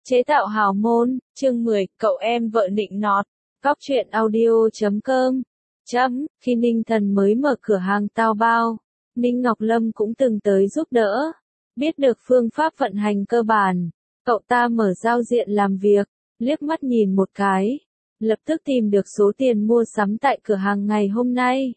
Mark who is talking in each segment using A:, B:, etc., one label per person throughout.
A: Chế tạo hào môn, chương 10, cậu em vợ nịnh nọt. Góc truyện audio.com. Khi Ninh Thần mới mở cửa hàng Taobao, Ninh Ngọc Lâm cũng từng tới giúp đỡ. Biết được phương pháp vận hành cơ bản, cậu ta mở giao diện làm việc, liếc mắt nhìn một cái, lập tức tìm được số tiền mua sắm tại cửa hàng ngày hôm nay.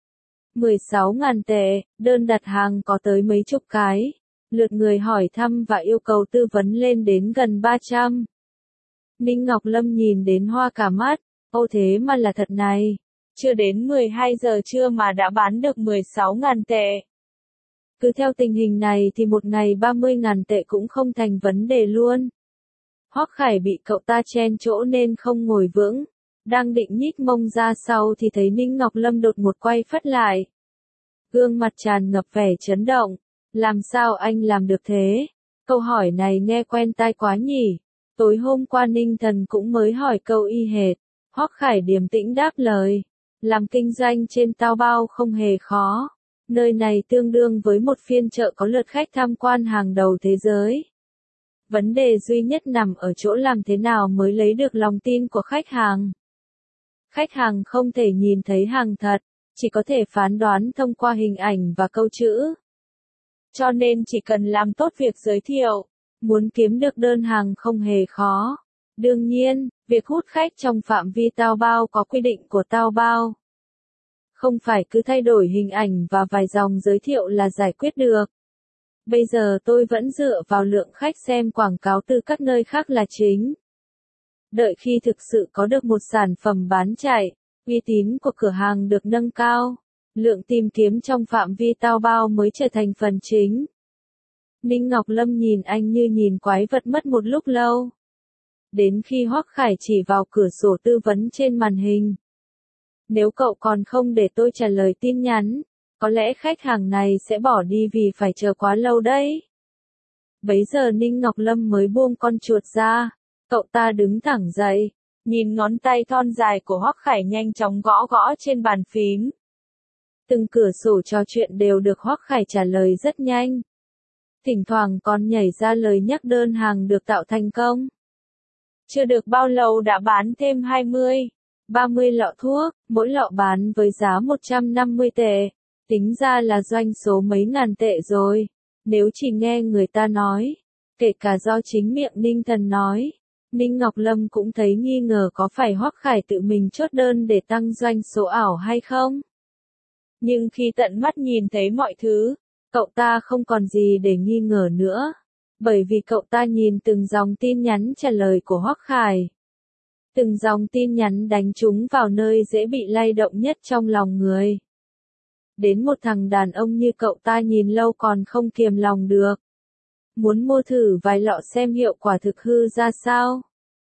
A: 16.000 tệ, đơn đặt hàng có tới mấy chục cái. Lượt người hỏi thăm và yêu cầu tư vấn lên đến gần 300. Ninh Ngọc Lâm nhìn đến hoa cả mắt, ô thế mà là thật này. Chưa đến 12 giờ trưa mà đã bán được 16.000 tệ. Cứ theo tình hình này thì một ngày 30.000 tệ cũng không thành vấn đề luôn. Hoắc Khải bị cậu ta chen chỗ nên không ngồi vững. Đang định nhích mông ra sau thì thấy Ninh Ngọc Lâm đột một quay phắt lại. Gương mặt tràn ngập vẻ chấn động. Làm sao anh làm được thế? Câu hỏi này nghe quen tai quá nhỉ? Tối hôm qua Ninh Thần cũng mới hỏi câu y hệt. Hoắc Khải điềm tĩnh đáp lời. Làm kinh doanh trên Taobao không hề khó. Nơi này tương đương với một phiên chợ có lượt khách tham quan hàng đầu thế giới. Vấn đề duy nhất nằm ở chỗ làm thế nào mới lấy được lòng tin của khách hàng. Khách hàng không thể nhìn thấy hàng thật, chỉ có thể phán đoán thông qua hình ảnh và câu chữ. Cho nên chỉ cần làm tốt việc giới thiệu, muốn kiếm được đơn hàng không hề khó. Đương nhiên, việc hút khách trong phạm vi Taobao có quy định của Taobao. Không phải cứ thay đổi hình ảnh và vài dòng giới thiệu là giải quyết được. Bây giờ tôi vẫn dựa vào lượng khách xem quảng cáo từ các nơi khác là chính. Đợi khi thực sự có được một sản phẩm bán chạy, uy tín của cửa hàng được nâng cao. Lượng tìm kiếm trong phạm vi Taobao mới trở thành phần chính. Ninh Ngọc Lâm nhìn anh như nhìn quái vật mất một lúc lâu. Đến khi Hoắc Khải chỉ vào cửa sổ tư vấn trên màn hình. Nếu cậu còn không để tôi trả lời tin nhắn, có lẽ khách hàng này sẽ bỏ đi vì phải chờ quá lâu đấy. Bấy giờ Ninh Ngọc Lâm mới buông con chuột ra. Cậu ta đứng thẳng dậy, nhìn ngón tay thon dài của Hoắc Khải nhanh chóng gõ gõ trên bàn phím. Từng cửa sổ trò chuyện đều được Hoắc Khải trả lời rất nhanh. Thỉnh thoảng còn nhảy ra lời nhắc đơn hàng được tạo thành công. Chưa được bao lâu đã bán thêm 30 lọ thuốc, mỗi lọ bán với giá 150 tệ. Tính ra là doanh số mấy ngàn tệ rồi. Nếu chỉ nghe người ta nói, kể cả do chính miệng Ninh Thần nói, Ninh Ngọc Lâm cũng thấy nghi ngờ có phải Hoắc Khải tự mình chốt đơn để tăng doanh số ảo hay không. Nhưng khi tận mắt nhìn thấy mọi thứ, cậu ta không còn gì để nghi ngờ nữa. Bởi vì cậu ta nhìn từng dòng tin nhắn trả lời của Hoắc Khải. Từng dòng tin nhắn đánh trúng vào nơi dễ bị lay động nhất trong lòng người. Đến một thằng đàn ông như cậu ta nhìn lâu còn không kiềm lòng được. Muốn mua thử vài lọ xem hiệu quả thực hư ra sao.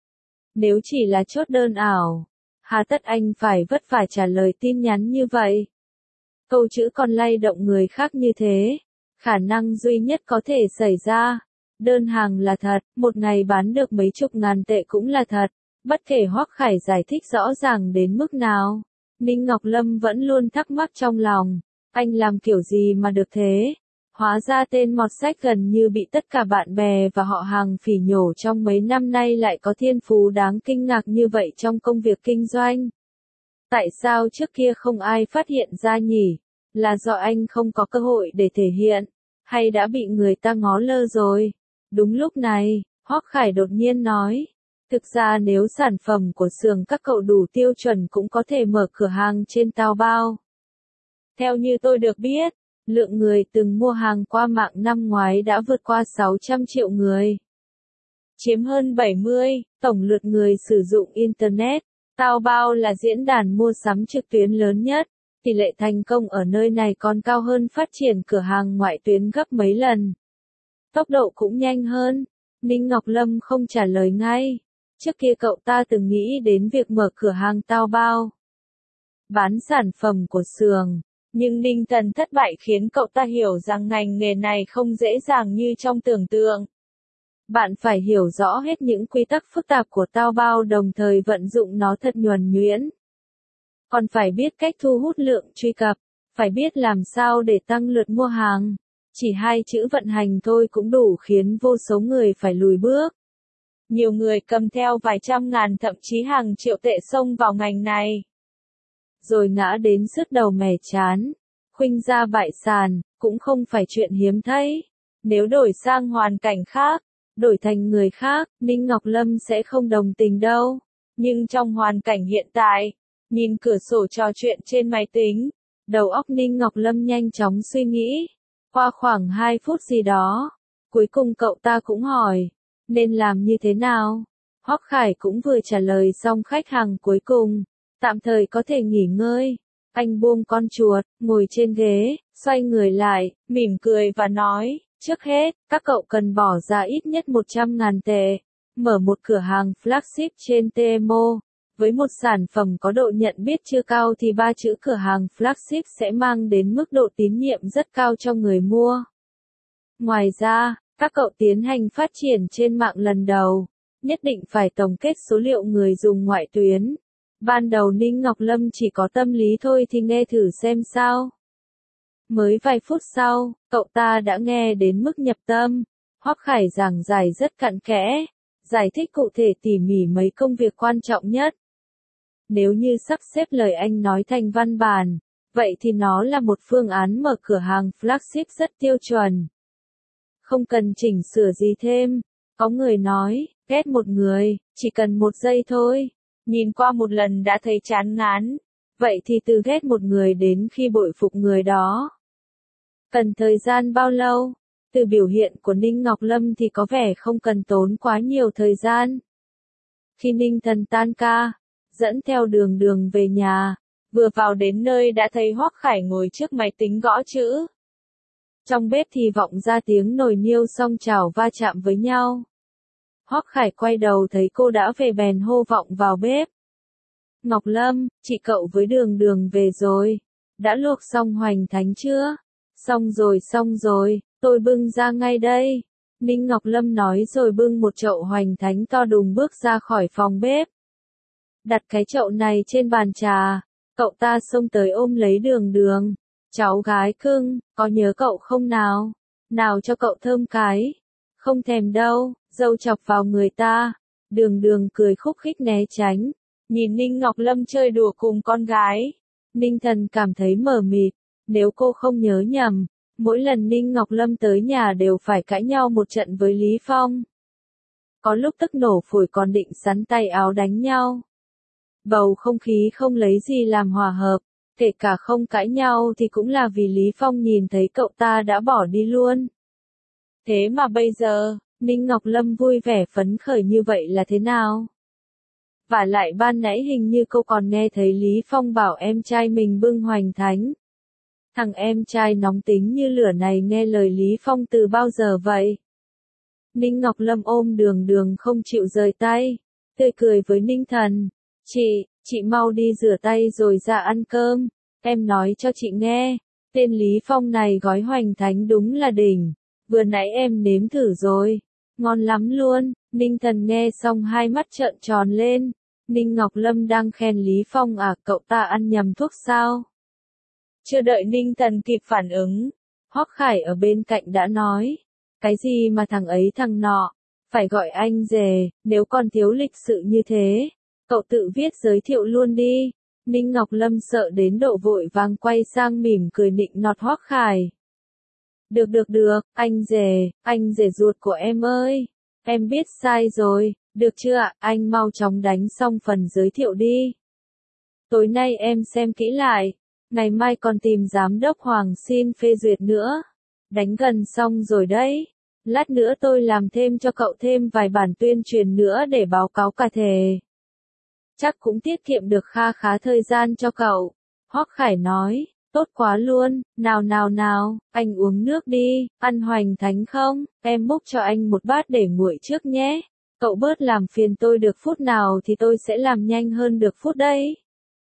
A: Nếu chỉ là chốt đơn ảo, hà tất anh phải vất vả trả lời tin nhắn như vậy. Câu chữ còn lay động người khác như thế, khả năng duy nhất có thể xảy ra. Đơn hàng là thật, một ngày bán được mấy chục ngàn tệ cũng là thật. Bất kể Hoắc Khải giải thích rõ ràng đến mức nào, Ninh Ngọc Lâm vẫn luôn thắc mắc trong lòng. Anh làm kiểu gì mà được thế? Hóa ra tên mọt sách gần như bị tất cả bạn bè và họ hàng phỉ nhổ trong mấy năm nay lại có thiên phú đáng kinh ngạc như vậy trong công việc kinh doanh. Tại sao trước kia không ai phát hiện ra nhỉ? Là do anh không có cơ hội để thể hiện, hay đã bị người ta ngó lơ rồi? Đúng lúc này, Hoắc Khải đột nhiên nói. Thực ra nếu sản phẩm của xưởng các cậu đủ tiêu chuẩn cũng có thể mở cửa hàng trên Taobao. Theo như tôi được biết, lượng người từng mua hàng qua mạng năm ngoái đã vượt qua 600 triệu người. Chiếm hơn 70, tổng lượt người sử dụng Internet. Taobao là diễn đàn mua sắm trực tuyến lớn nhất. Tỷ lệ thành công ở nơi này còn cao hơn phát triển cửa hàng ngoại tuyến gấp mấy lần. Tốc độ cũng nhanh hơn. Ninh Ngọc Lâm không trả lời ngay. Trước kia cậu ta từng nghĩ đến việc mở cửa hàng Taobao. Bán sản phẩm của xưởng. Nhưng Ninh Thần thất bại khiến cậu ta hiểu rằng ngành nghề này không dễ dàng như trong tưởng tượng. Bạn phải hiểu rõ hết những quy tắc phức tạp của Taobao đồng thời vận dụng nó thật nhuần nhuyễn. Còn phải biết cách thu hút lượng truy cập, phải biết làm sao để tăng lượt mua hàng. Chỉ hai chữ vận hành thôi cũng đủ khiến vô số người phải lùi bước. Nhiều người cầm theo vài trăm ngàn thậm chí hàng triệu tệ xông vào ngành này. Rồi ngã đến sứt đầu mẻ chán, khuynh gia bại sản, cũng không phải chuyện hiếm thấy. Nếu đổi sang hoàn cảnh khác, đổi thành người khác, Ninh Ngọc Lâm sẽ không đồng tình đâu. Nhưng trong hoàn cảnh hiện tại, nhìn cửa sổ trò chuyện trên máy tính, đầu óc Ninh Ngọc Lâm nhanh chóng suy nghĩ. Qua khoảng 2 phút gì đó, cuối cùng cậu ta cũng hỏi, nên làm như thế nào? Hoắc Khải cũng vừa trả lời xong khách hàng cuối cùng, tạm thời có thể nghỉ ngơi. Anh buông con chuột, ngồi trên ghế, xoay người lại, mỉm cười và nói, trước hết, các cậu cần bỏ ra ít nhất 100.000 tệ, mở một cửa hàng flagship trên Temu. Với một sản phẩm có độ nhận biết chưa cao thì 3 chữ cửa hàng flagship sẽ mang đến mức độ tín nhiệm rất cao cho người mua. Ngoài ra, các cậu tiến hành phát triển trên mạng lần đầu, nhất định phải tổng kết số liệu người dùng ngoại tuyến. Ban đầu Ninh Ngọc Lâm chỉ có tâm lý thôi thì nghe thử xem sao. Mới vài phút sau, cậu ta đã nghe đến mức nhập tâm. Hoắc Khải giảng giải rất cặn kẽ, giải thích cụ thể tỉ mỉ mấy công việc quan trọng nhất. Nếu như sắp xếp lời anh nói thành văn bản, vậy thì nó là một phương án mở cửa hàng flagship rất tiêu chuẩn. Không cần chỉnh sửa gì thêm. Có người nói, ghét một người, chỉ cần 1 giây thôi. Nhìn qua một lần đã thấy chán ngán. Vậy thì từ ghét một người đến khi bội phục người đó. Cần thời gian bao lâu? Từ biểu hiện của Ninh Ngọc Lâm thì có vẻ không cần tốn quá nhiều thời gian. Khi Ninh Thần tan ca, dẫn theo Đường Đường về nhà, vừa vào đến nơi đã thấy Hoắc Khải ngồi trước máy tính gõ chữ. Trong bếp thì vọng ra tiếng nồi niêu xong chảo va chạm với nhau. Hoắc Khải quay đầu thấy cô đã về bèn hô vọng vào bếp. Ngọc Lâm, chị cậu với Đường Đường về rồi. Đã luộc xong hoành thánh chưa? Xong rồi, tôi bưng ra ngay đây. Ninh Ngọc Lâm nói rồi bưng một chậu hoành thánh to đùng bước ra khỏi phòng bếp. Đặt cái chậu này trên bàn trà, cậu ta xông tới ôm lấy Đường Đường. Cháu gái cưng, có nhớ cậu không nào? Nào cho cậu thơm cái. Không thèm đâu, dâu chọc vào người ta. Đường Đường cười khúc khích né tránh. Nhìn Ninh Ngọc Lâm chơi đùa cùng con gái. Ninh Thần cảm thấy mờ mịt. Nếu cô không nhớ nhầm, mỗi lần Ninh Ngọc Lâm tới nhà đều phải cãi nhau một trận với Lý Phong. Có lúc tức nổ phổi còn định sắn tay áo đánh nhau. Bầu không khí không lấy gì làm hòa hợp. Kể cả không cãi nhau thì cũng là vì Lý Phong nhìn thấy cậu ta đã bỏ đi luôn. Thế mà bây giờ, Ninh Ngọc Lâm vui vẻ phấn khởi như vậy là thế nào? Và lại ban nãy hình như cô còn nghe thấy Lý Phong bảo em trai mình bưng hoành thánh. Thằng em trai nóng tính như lửa này nghe lời Lý Phong từ bao giờ vậy? Ninh Ngọc Lâm ôm Đường Đường không chịu rời tay, tươi cười với Ninh Thần. Chị mau đi rửa tay rồi ra ăn cơm. Em nói cho chị nghe, tên Lý Phong này gói hoành thánh đúng là đỉnh. Vừa nãy em nếm thử rồi, ngon lắm luôn. Ninh Thần nghe xong hai mắt trợn tròn lên. Ninh Ngọc Lâm đang khen Lý Phong à, cậu ta ăn nhầm thuốc sao? Chưa đợi Ninh Thần kịp phản ứng, Hoắc Khải ở bên cạnh đã nói, cái gì mà thằng ấy thằng nọ, phải gọi anh rể, nếu còn thiếu lịch sự như thế, cậu tự viết giới thiệu luôn đi. Ninh Ngọc Lâm sợ đến độ vội vàng quay sang mỉm cười nịnh nọt Hoắc Khải. Được, anh rể ruột của em ơi, em biết sai rồi, được chưa ạ, anh mau chóng đánh xong phần giới thiệu đi. Tối nay em xem kỹ lại, ngày mai còn tìm giám đốc Hoàng xin phê duyệt nữa. Đánh gần xong rồi đấy, lát nữa tôi làm thêm cho cậu thêm vài bản tuyên truyền nữa để báo cáo cả thể. Chắc cũng tiết kiệm được kha khá thời gian cho cậu. Hoắc Khải nói, tốt quá luôn, nào, anh uống nước đi, ăn hoành thánh không, em múc cho anh một bát để nguội trước nhé. Cậu bớt làm phiền tôi được phút nào thì tôi sẽ làm nhanh hơn được phút đấy.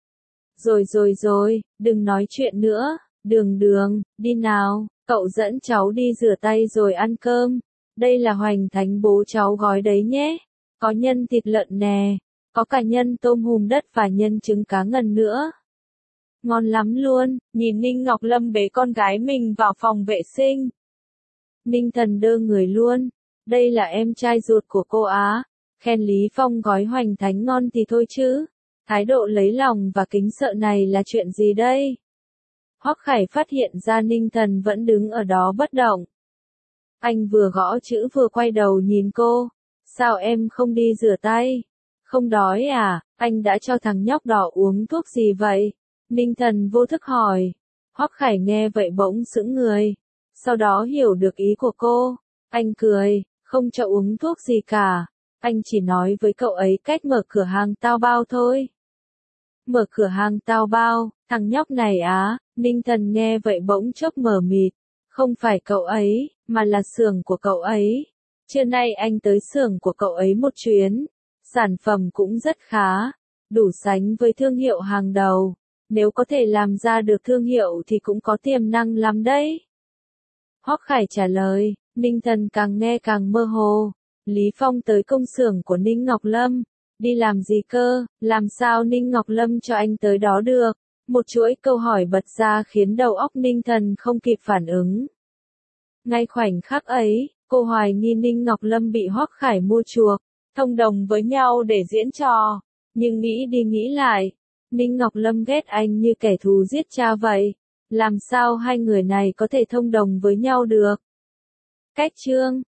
A: Rồi, đừng nói chuyện nữa, Đường, đi nào, cậu dẫn cháu đi rửa tay rồi ăn cơm. Đây là hoành thánh bố cháu gói đấy nhé. Có nhân thịt lợn nè, có cả nhân tôm hùm đất và nhân trứng cá ngần nữa. Ngon lắm luôn, nhìn Ninh Ngọc Lâm bế con gái mình vào phòng vệ sinh. Ninh Thần đơ người luôn, đây là em trai ruột của cô á, Khen Lý Phong gói hoành thánh ngon thì thôi chứ. Thái độ lấy lòng và kính sợ này là chuyện gì đây? Hoắc Khải phát hiện ra Ninh Thần vẫn đứng ở đó bất động. Anh vừa gõ chữ vừa quay đầu nhìn cô. Sao em không đi rửa tay? Không đói à? Anh đã cho thằng nhóc đỏ uống thuốc gì vậy? Ninh Thần vô thức hỏi. Hoắc Khải nghe vậy bỗng sững người. Sau đó hiểu được ý của cô. Anh cười, không cho uống thuốc gì cả. Anh chỉ nói với cậu ấy cách mở cửa hàng tao bao thôi. Mở cửa hàng tao bao, thằng nhóc này á, Ninh Thần nghe vậy bỗng chốc mờ mịt. Không phải cậu ấy, mà là xưởng của cậu ấy. Trưa nay anh tới xưởng của cậu ấy một chuyến. Sản phẩm cũng rất khá, đủ sánh với thương hiệu hàng đầu. Nếu có thể làm ra được thương hiệu thì cũng có tiềm năng lắm đấy. Hoắc Khải trả lời, Ninh Thần càng nghe càng mơ hồ. Lý Phong tới công xưởng của Ninh Ngọc Lâm. Đi làm gì cơ, làm sao Ninh Ngọc Lâm cho anh tới đó được? Một chuỗi câu hỏi bật ra khiến đầu óc Ninh Thần không kịp phản ứng. Ngay khoảnh khắc ấy, cô hoài nghi Ninh Ngọc Lâm bị Hoắc Khải mua chuộc, thông đồng với nhau để diễn trò. Nhưng nghĩ đi nghĩ lại, Ninh Ngọc Lâm ghét anh như kẻ thù giết cha vậy. Làm sao hai người này có thể thông đồng với nhau được? Cách chương